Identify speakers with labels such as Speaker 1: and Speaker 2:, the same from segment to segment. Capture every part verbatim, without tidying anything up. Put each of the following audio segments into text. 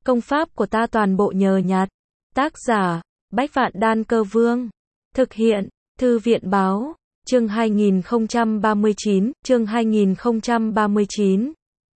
Speaker 1: Công pháp của ta toàn bộ nhờ nhặt. Tác giả, Bách Vạn Đan Cơ Vương. Thực hiện, Thư viện Báo. Chương hai nghìn không trăm ba mươi chín, chương hai nghìn không trăm ba mươi chín.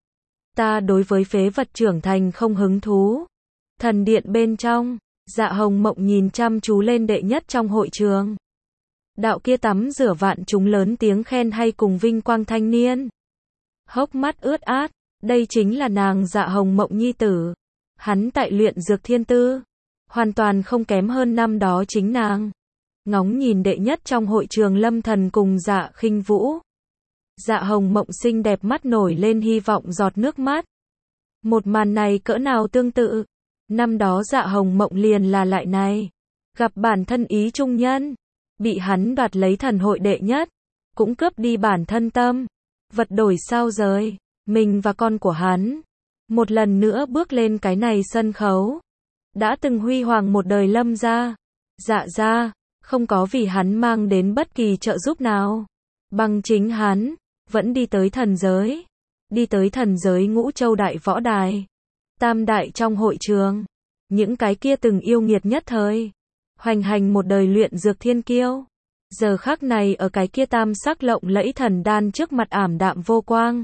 Speaker 1: Ta đối với phế vật trưởng thành không hứng thú. Thần điện bên trong, Dạ Hồng Mộng nhìn chăm chú lên đệ nhất trong hội trường. Đạo kia tắm rửa vạn chúng lớn tiếng khen hay cùng vinh quang thanh niên. Hốc mắt ướt át, đây chính là nàng Dạ Hồng Mộng nhi tử. Hắn tại luyện dược thiên tư, hoàn toàn không kém hơn năm đó chính nàng. Ngóng nhìn đệ nhất trong hội trường Lâm Thần cùng Dạ Khinh Vũ. Dạ Hồng Mộng xinh đẹp mắt nổi lên hy vọng giọt nước mắt. Một màn này cỡ nào tương tự. Năm đó Dạ Hồng Mộng liền là lại này. Gặp bản thân ý trung nhân. Bị hắn đoạt lấy thần hội đệ nhất. Cũng cướp đi bản thân tâm. Vật đổi sao rời. Mình và con của hắn. Một lần nữa bước lên cái này sân khấu. Đã từng huy hoàng một đời Lâm gia. Dạ gia. Không có vì hắn mang đến bất kỳ trợ giúp nào. Bằng chính hắn. Vẫn đi tới thần giới. Đi tới thần giới Ngũ Châu Đại Võ Đài. Tam đại trong hội trường. Những cái kia từng yêu nghiệt nhất thời. Hoành hành một đời luyện dược thiên kiêu. Giờ khắc này ở cái kia tam sắc lộng lẫy thần đan trước mặt ảm đạm vô quang.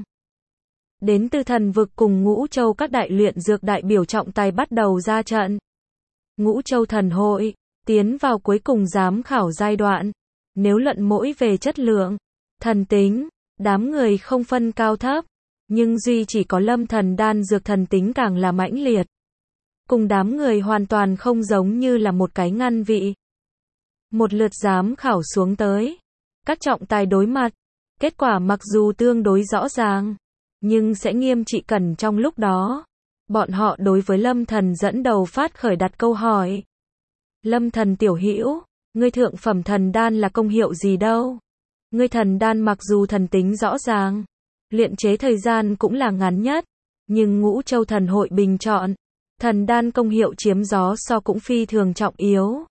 Speaker 1: Đến từ thần vực cùng Ngũ Châu các đại luyện dược đại biểu trọng tài bắt đầu ra trận. Ngũ Châu thần hội. Tiến vào cuối cùng giám khảo giai đoạn. Nếu luận mỗi về chất lượng, thần tính, đám người không phân cao thấp. Nhưng duy chỉ có Lâm Thần đan dược thần tính càng là mãnh liệt. Cùng đám người hoàn toàn không giống như là một cái ngăn vị. Một lượt giám khảo xuống tới. Các trọng tài đối mặt. Kết quả mặc dù tương đối rõ ràng. Nhưng sẽ nghiêm trị cẩn trong lúc đó. Bọn họ đối với Lâm Thần dẫn đầu phát khởi đặt câu hỏi. Lâm Thần tiểu hữu, ngươi thượng phẩm thần đan là công hiệu gì đâu? Ngươi thần đan mặc dù thần tính rõ ràng, luyện chế thời gian cũng là ngắn nhất, nhưng Ngũ Châu thần hội bình chọn, thần đan công hiệu chiếm gió so cũng phi thường trọng yếu.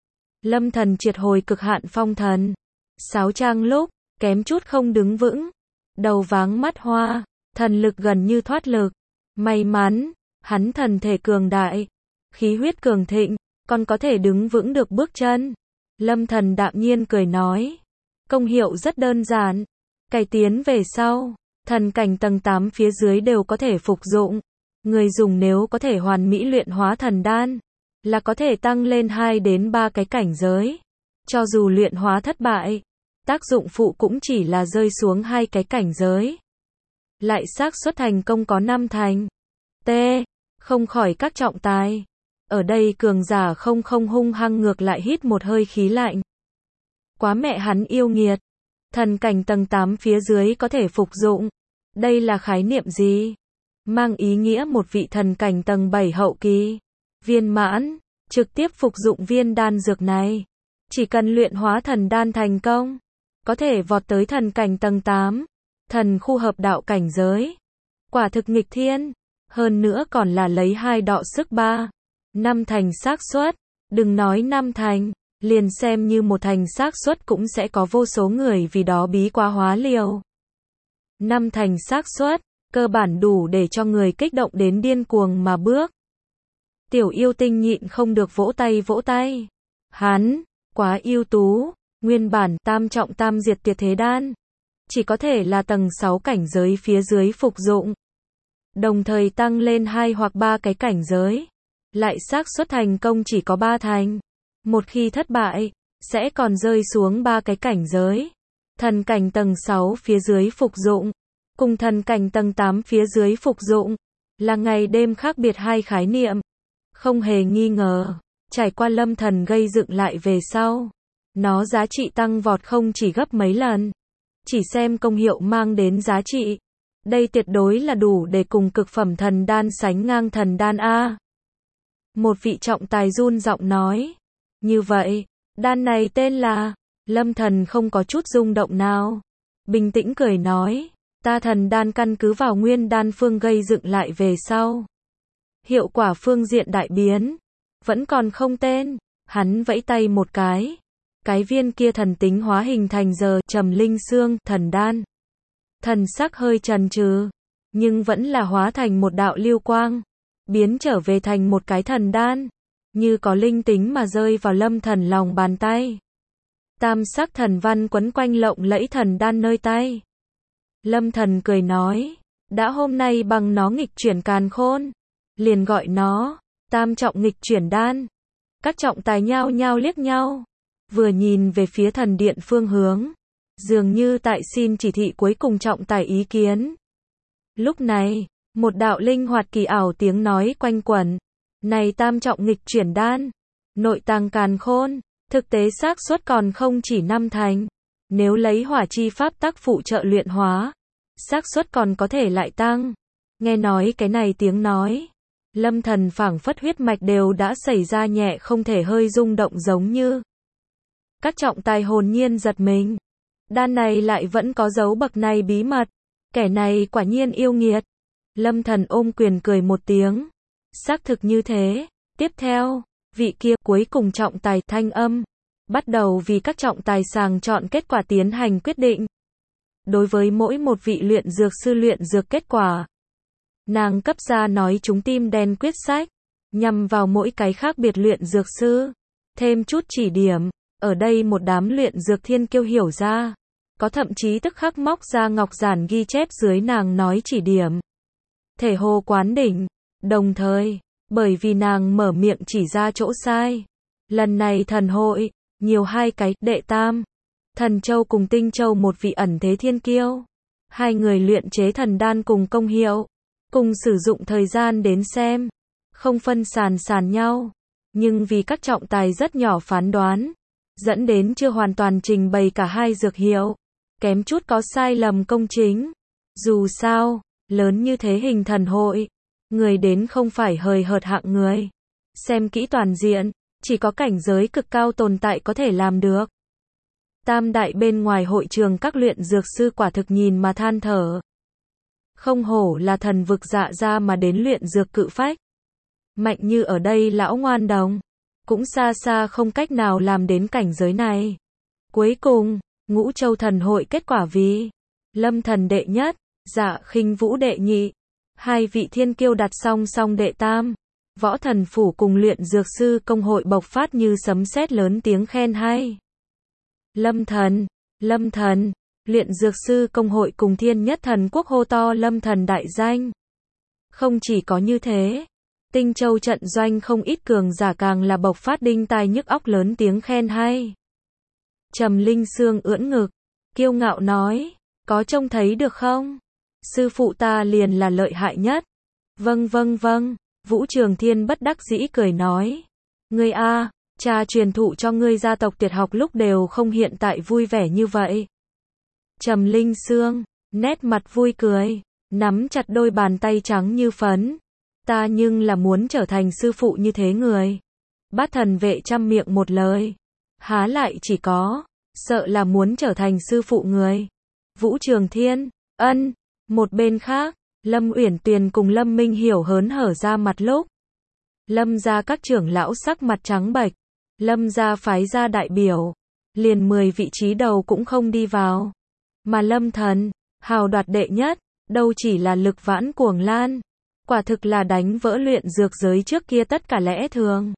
Speaker 1: Lâm Thần triệt hồi cực hạn phong thần, sáo trang lúc, kém chút không đứng vững, đầu váng mắt hoa, thần lực gần như thoát lực. May mắn, hắn thần thể cường đại, khí huyết cường thịnh. Còn có thể đứng vững được bước chân. Lâm Thần đạm nhiên cười nói. Công hiệu rất đơn giản. Cải tiến về sau. Thần cảnh tầng tám phía dưới đều có thể phục dụng. Người dùng nếu có thể hoàn mỹ luyện hóa thần đan. Là có thể tăng lên hai đến ba cái cảnh giới. Cho dù luyện hóa thất bại. Tác dụng phụ cũng chỉ là rơi xuống hai cái cảnh giới. Lại xác suất thành công có năm thành. T. Không khỏi các trọng tài. Ở đây cường giả không không hung hăng ngược lại hít một hơi khí lạnh. Quá mẹ hắn yêu nghiệt. Thần cảnh tầng tám phía dưới có thể phục dụng. Đây là khái niệm gì? Mang ý nghĩa một vị thần cảnh tầng bảy hậu kỳ. Viên mãn. Trực tiếp phục dụng viên đan dược này. Chỉ cần luyện hóa thần đan thành công. Có thể vọt tới thần cảnh tầng tám. Thần khu hợp đạo cảnh giới. Quả thực nghịch thiên. Hơn nữa còn là lấy hai đọ sức ba. Năm thành xác suất, đừng nói năm thành, liền xem như một thành xác suất cũng sẽ có vô số người vì đó bí quá hóa liều. Năm thành xác suất, cơ bản đủ để cho người kích động đến điên cuồng mà bước. Tiểu yêu tinh nhịn không được vỗ tay vỗ tay. Hắn, quá ưu tú, nguyên bản tam trọng tam diệt tiệt thế đan. Chỉ có thể là tầng sáu cảnh giới phía dưới phục dụng. Đồng thời tăng lên hai hoặc ba cái cảnh giới. Lại xác suất thành công chỉ có ba thành. Một khi thất bại, sẽ còn rơi xuống ba cái cảnh giới. Thần cảnh tầng sáu phía dưới phục dụng, cùng thần cảnh tầng tám phía dưới phục dụng, là ngày đêm khác biệt hai khái niệm. Không hề nghi ngờ, trải qua Lâm Thần gây dựng lại về sau. Nó giá trị tăng vọt không chỉ gấp mấy lần. Chỉ xem công hiệu mang đến giá trị. Đây tuyệt đối là đủ để cùng cực phẩm thần đan sánh ngang thần đan A. Một vị trọng tài run giọng nói. Như vậy, đan này tên là. Lâm Thần không có chút rung động nào. Bình tĩnh cười nói. Ta thần đan căn cứ vào nguyên đan phương gây dựng lại về sau. Hiệu quả phương diện đại biến. Vẫn còn không tên. Hắn vẫy tay một cái. Cái viên kia thần tính hóa hình thành giờ trầm linh xương thần đan. Thần sắc hơi chần chừ. Nhưng vẫn là hóa thành một đạo lưu quang. biến trở về thành một cái thần đan, như có linh tính mà rơi vào Lâm Thần lòng bàn tay. Tam sắc thần văn quấn quanh lộng lẫy thần đan nơi tay. Lâm Thần cười nói, đã hôm nay bằng nó nghịch chuyển càn khôn, liền gọi nó tam trọng nghịch chuyển đan. Các trọng tài nhao nhao liếc nhau, vừa nhìn về phía thần điện phương hướng, dường như tại xin chỉ thị cuối cùng trọng tài ý kiến. Lúc này, một đạo linh hoạt kỳ ảo tiếng nói quanh quẩn, này tam trọng nghịch chuyển đan, nội tàng càn khôn, thực tế xác suất còn không chỉ năm thành, nếu lấy hỏa chi pháp tắc phụ trợ luyện hóa, xác suất còn có thể lại tăng. Nghe nói cái này tiếng nói, Lâm Thần phảng phất huyết mạch đều đã xảy ra nhẹ không thể hơi rung động giống như. Các trọng tài hồn nhiên giật mình. Đan này lại vẫn có dấu bậc này bí mật. Kẻ này quả nhiên yêu nghiệt. Lâm Thần ôm quyền cười một tiếng. Xác thực như thế. Tiếp theo, vị kia cuối cùng trọng tài thanh âm. Bắt đầu vì các trọng tài sàng chọn kết quả tiến hành quyết định. Đối với mỗi một vị luyện dược sư luyện dược kết quả, nàng cấp ra nói chúng tim đen quyết sách, nhằm vào mỗi cái khác biệt luyện dược sư, thêm chút chỉ điểm, ở đây một đám luyện dược thiên kiêu hiểu ra, có thậm chí tức khắc móc ra ngọc giản ghi chép dưới nàng nói chỉ điểm. Thể hồ quán đỉnh, đồng thời, bởi vì nàng mở miệng chỉ ra chỗ sai. Lần này thần hội, nhiều hai cái, đệ tam, Thần Châu cùng Tinh Châu một vị ẩn thế thiên kiêu. Hai người luyện chế thần đan cùng công hiệu, cùng sử dụng thời gian đến xem, không phân sàn sàn nhau, nhưng vì các trọng tài rất nhỏ phán đoán, dẫn đến chưa hoàn toàn trình bày cả hai dược hiệu, kém chút có sai lầm công chính. Dù sao, lớn như thế hình thần hội, người đến không phải hời hợt hạng người, xem kỹ toàn diện, chỉ có cảnh giới cực cao tồn tại có thể làm được. Tam đại bên ngoài hội trường các luyện dược sư quả thực nhìn mà than thở. Không hổ là thần vực dạ ra mà đến luyện dược cự phách. Mạnh như ở đây lão ngoan đồng, cũng xa xa không cách nào làm đến cảnh giới này. Cuối cùng, Ngũ Châu thần hội kết quả vì Lâm Thần đệ nhất, Dạ Khinh Vũ đệ nhị, hai vị thiên kiêu đặt song song đệ tam. Võ Thần Phủ cùng luyện dược sư công hội bộc phát như sấm sét lớn tiếng khen hay. Lâm Thần, Lâm Thần, luyện dược sư công hội cùng thiên nhất thần quốc hô to Lâm Thần đại danh. Không chỉ có như thế, Tinh Châu trận doanh không ít cường giả càng là bộc phát đinh tai nhức óc lớn tiếng khen hay. Trầm Linh Sương ưỡn ngực, kiêu ngạo nói, có trông thấy được không? Sư phụ ta liền là lợi hại nhất. Vâng vâng vâng, Vũ Trường Thiên bất đắc dĩ cười nói, ngươi a, cha truyền thụ cho ngươi gia tộc tuyệt học lúc đều không hiện tại vui vẻ như vậy. Trầm Linh Sương, nét mặt vui cười, nắm chặt đôi bàn tay trắng như phấn. Ta nhưng là muốn trở thành sư phụ như thế người. Bát thần vệ trăm miệng một lời. Há lại chỉ có, sợ là muốn trở thành sư phụ người. Vũ Trường Thiên, ân, một bên khác, Lâm Uyển Tuyền cùng Lâm Minh Hiểu hớn hở ra mặt lúc. Lâm gia các trưởng lão sắc mặt trắng bệch. Lâm gia phái ra đại biểu, liền mười vị trí đầu cũng không đi vào. Mà Lâm Thần, hào đoạt đệ nhất, đâu chỉ là lực vãn cuồng lan, quả thực là đánh vỡ luyện dược giới trước kia tất cả lẽ thường.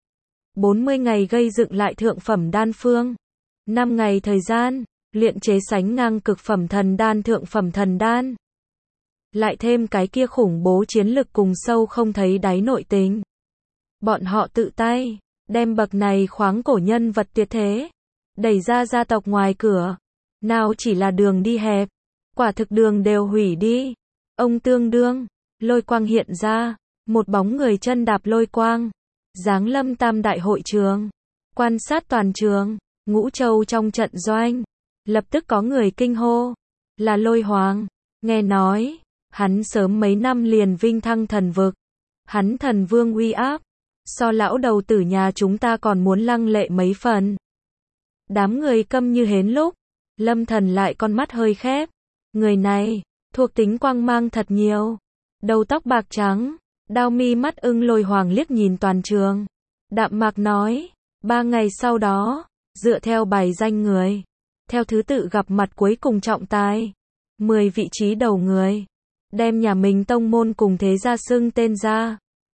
Speaker 1: bốn mươi ngày gây dựng lại thượng phẩm đan phương, năm ngày thời gian, luyện chế sánh ngang cực phẩm thần đan thượng phẩm thần đan. Lại thêm cái kia khủng bố chiến lực cùng sâu không thấy đáy nội tình. Bọn họ tự tay đem bậc này khoáng cổ nhân vật tuyệt thế đẩy ra gia tộc ngoài cửa, nào chỉ là đường đi hẹp, quả thực đường đều hủy đi. Ông tương đương, lôi quang hiện ra, một bóng người chân đạp lôi quang, giáng lâm tam đại hội trường, quan sát toàn trường. Ngũ Châu trong trận doanh, lập tức có người kinh hô, là Lôi Hoàng. Nghe nói, hắn sớm mấy năm liền vinh thăng thần vực, hắn thần vương uy áp, so lão đầu tử nhà chúng ta còn muốn lăng lệ mấy phần. Đám người câm như hến lúc, Lâm Thần lại con mắt hơi khép. Người này, thuộc tính quang mang thật nhiều, đầu tóc bạc trắng, đao mi mắt ưng. Lôi Hoàng liếc nhìn toàn trường, đạm mạc nói, ba ngày sau đó, dựa theo bài danh người, theo thứ tự gặp mặt cuối cùng trọng tài, mười vị trí đầu người, đem nhà mình tông môn cùng thế gia xưng tên ra.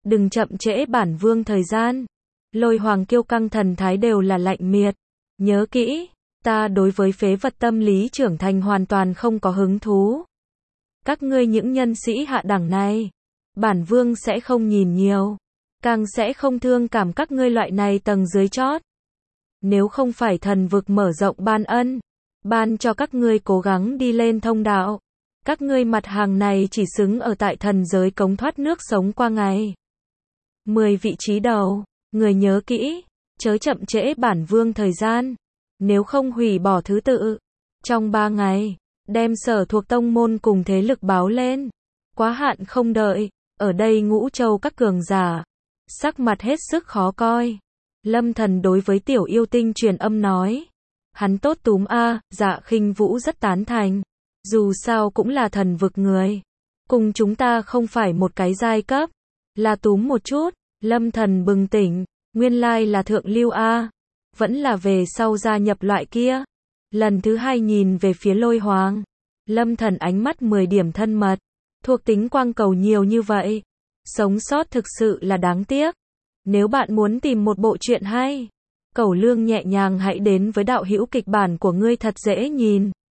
Speaker 1: đừng chậm trễ bản vương thời gian. Lôi Hoàng kiêu căng thần thái đều là lạnh miệt. Nhớ kỹ, ta đối với phế vật tâm lý trưởng thành hoàn toàn không có hứng thú. Các ngươi những nhân sĩ hạ đẳng này, bản vương sẽ không nhìn nhiều, càng sẽ không thương cảm các ngươi loại này tầng dưới chót. Nếu không phải thần vực mở rộng ban ân, ban cho các ngươi cố gắng đi lên thông đạo, các ngươi mặt hàng này chỉ xứng ở tại thần giới cống thoát nước sống qua ngày. mười vị trí đầu, người nhớ kỹ, chớ chậm trễ bản vương thời gian, nếu không hủy bỏ thứ tự. Trong ba ngày, đem sở thuộc tông môn cùng thế lực báo lên. Quá hạn không đợi, ở đây Ngũ Châu các cường giả, sắc mặt hết sức khó coi. Lâm Thần đối với tiểu yêu tinh truyền âm nói. Hắn tốt túm a, Dạ Khinh Vũ rất tán thành. Dù sao cũng là thần vực người. Cùng chúng ta không phải một cái giai cấp. Là túm một chút, Lâm Thần bừng tỉnh, nguyên lai là thượng lưu a. Vẫn là về sau gia nhập loại kia. Lần thứ hai nhìn về phía Lôi Hoàng. Lâm Thần ánh mắt mười điểm thân mật. Thuộc tính quang cầu nhiều như vậy. Sống sót thực sự là đáng tiếc. Nếu bạn muốn tìm một bộ truyện hay, Cẩu Lương nhẹ nhàng hãy đến với đạo hữu kịch bản của ngươi thật dễ nhìn.